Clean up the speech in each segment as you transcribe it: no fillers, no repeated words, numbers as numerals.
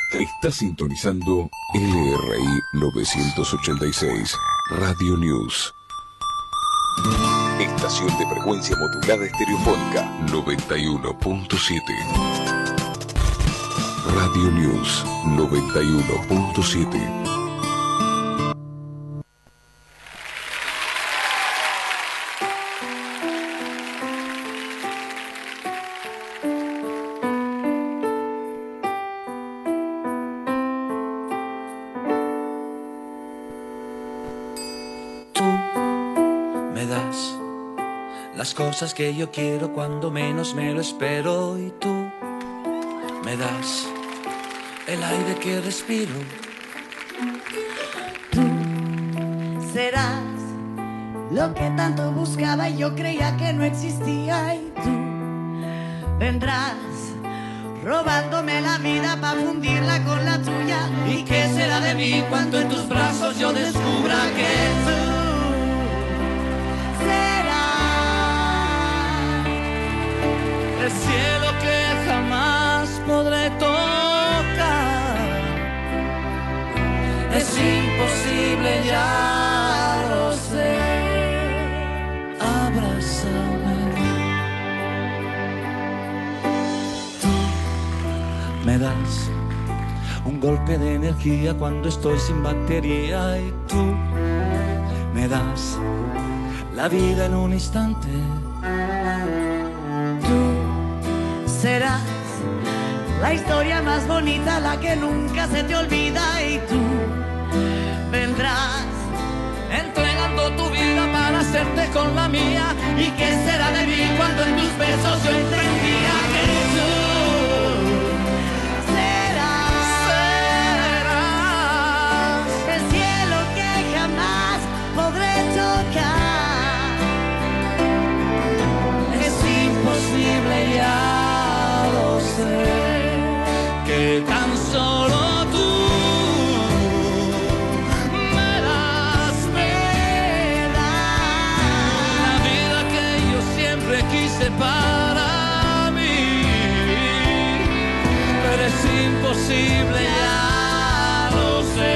Está sintonizando LRI 986 Radio News. Estación de frecuencia modulada estereofónica 91.7. Radio News 91.7. Cosas que yo quiero cuando menos me lo espero, y tú me das el aire que respiro. Tú serás lo que tanto buscaba y yo creía que no existía, y tú vendrás robándome la vida para fundirla con la tuya. ¿Y qué será de mí cuando en tus brazos yo descubra que tú el cielo que jamás podré tocar? Es imposible, ya lo sé. Abrázame. Tú me das un golpe de energía cuando estoy sin batería, y tú me das la vida en un instante. Serás la historia más bonita, la que nunca se te olvida, y tú vendrás entregando tu vida para hacerte con la mía. ¿Y qué será de mí cuando en tus besos yo entendía que tú serás el cielo que jamás podré tocar? Es imposible, ya que tan solo tú me das la vida que yo siempre quise para mí, pero es imposible, ya lo sé.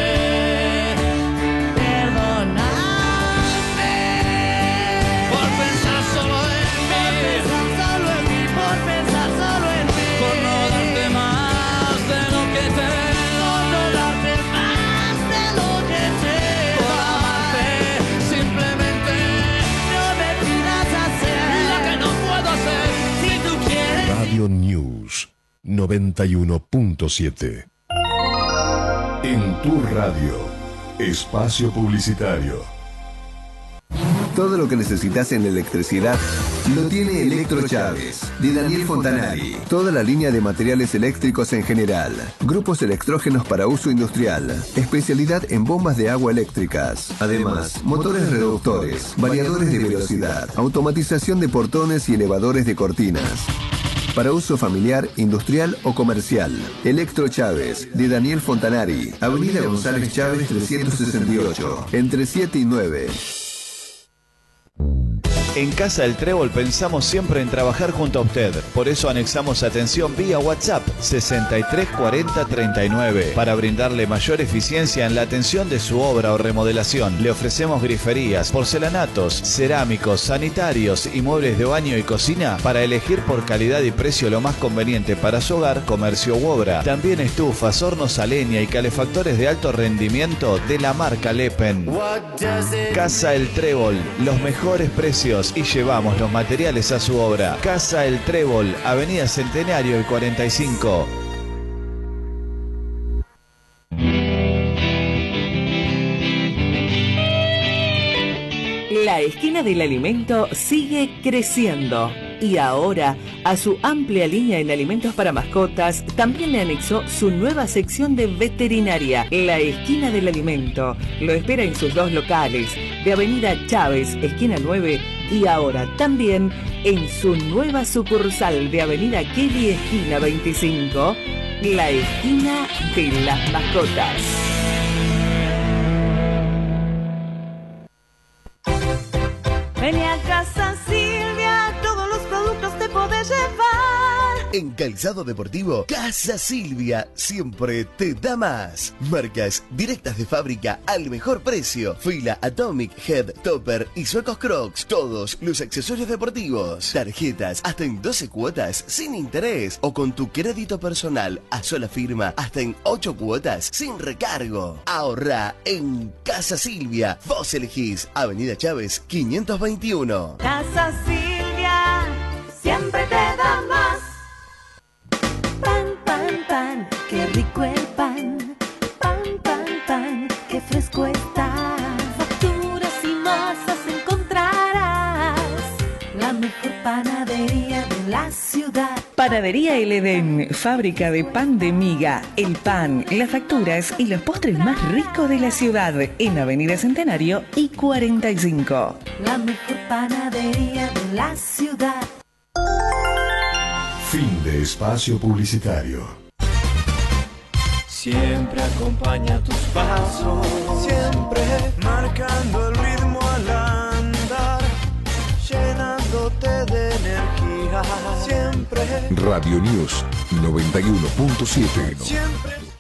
Perdóname por pensar solo en mí, por pensar solo en mí, por no darte más de lo que te por no darte más de lo que te por amarte. Simplemente no me pidas hacer lo que no puedo hacer. Si tú quieres. Radio News 91.7. En tu radio, espacio publicitario. Todo lo que necesitas en electricidad lo tiene Electro Chávez, de Daniel Fontanari. Toda la línea de materiales eléctricos en general. Grupos electrógenos para uso industrial. Especialidad en bombas de agua eléctricas. Además, motores reductores, variadores de velocidad, automatización de portones y elevadores de cortinas. Para uso familiar, industrial o comercial. Electro Chávez, de Daniel Fontanari. Avenida González Chávez 368, entre 7 y 9. En Casa del Trébol pensamos siempre en trabajar junto a usted. Por eso anexamos atención vía WhatsApp 634039 para brindarle mayor eficiencia en la atención de su obra o remodelación. Le ofrecemos griferías, porcelanatos, cerámicos, sanitarios y muebles de baño y cocina para elegir por calidad y precio lo más conveniente para su hogar, comercio u obra. También estufas, hornos a leña y calefactores de alto rendimiento de la marca Lepen. Casa El Trébol, los mejores precios y llevamos los materiales a su obra. Casa El Trébol, Avenida Centenario y 45. La esquina del alimento sigue creciendo y ahora a su amplia línea en alimentos para mascotas también le anexó su nueva sección de veterinaria. La esquina del alimento lo espera en sus dos locales de Avenida Chávez, esquina 9, y ahora también en su nueva sucursal de Avenida Kelly, esquina 25, la esquina de las mascotas. Vení a casa Silvia, todos los productos te podés llevar. En calzado deportivo, Casa Silvia siempre te da más. Marcas directas de fábrica al mejor precio. Fila Atomic, Head, Topper y suecos Crocs. Todos los accesorios deportivos. Tarjetas hasta en 12 cuotas sin interés o con tu crédito personal a sola firma hasta en 8 cuotas sin recargo. Ahorra en Casa Silvia. Vos elegís Avenida Chávez 521. Casa Silvia siempre te da más. Pan, pan, pan, qué rico el pan. Pan, pan, pan, qué fresco está. Facturas y masas encontrarás. La mejor panadería de la ciudad. Panadería El Edén, fábrica de pan de miga, el pan, las facturas y los postres más ricos de la ciudad, en Avenida Centenario y 45. La mejor panadería de la ciudad. Fin de espacio publicitario. Siempre acompaña tus pasos, siempre marcando el ritmo al andar, llenándote de energía, siempre Radio News 91.7. siempre.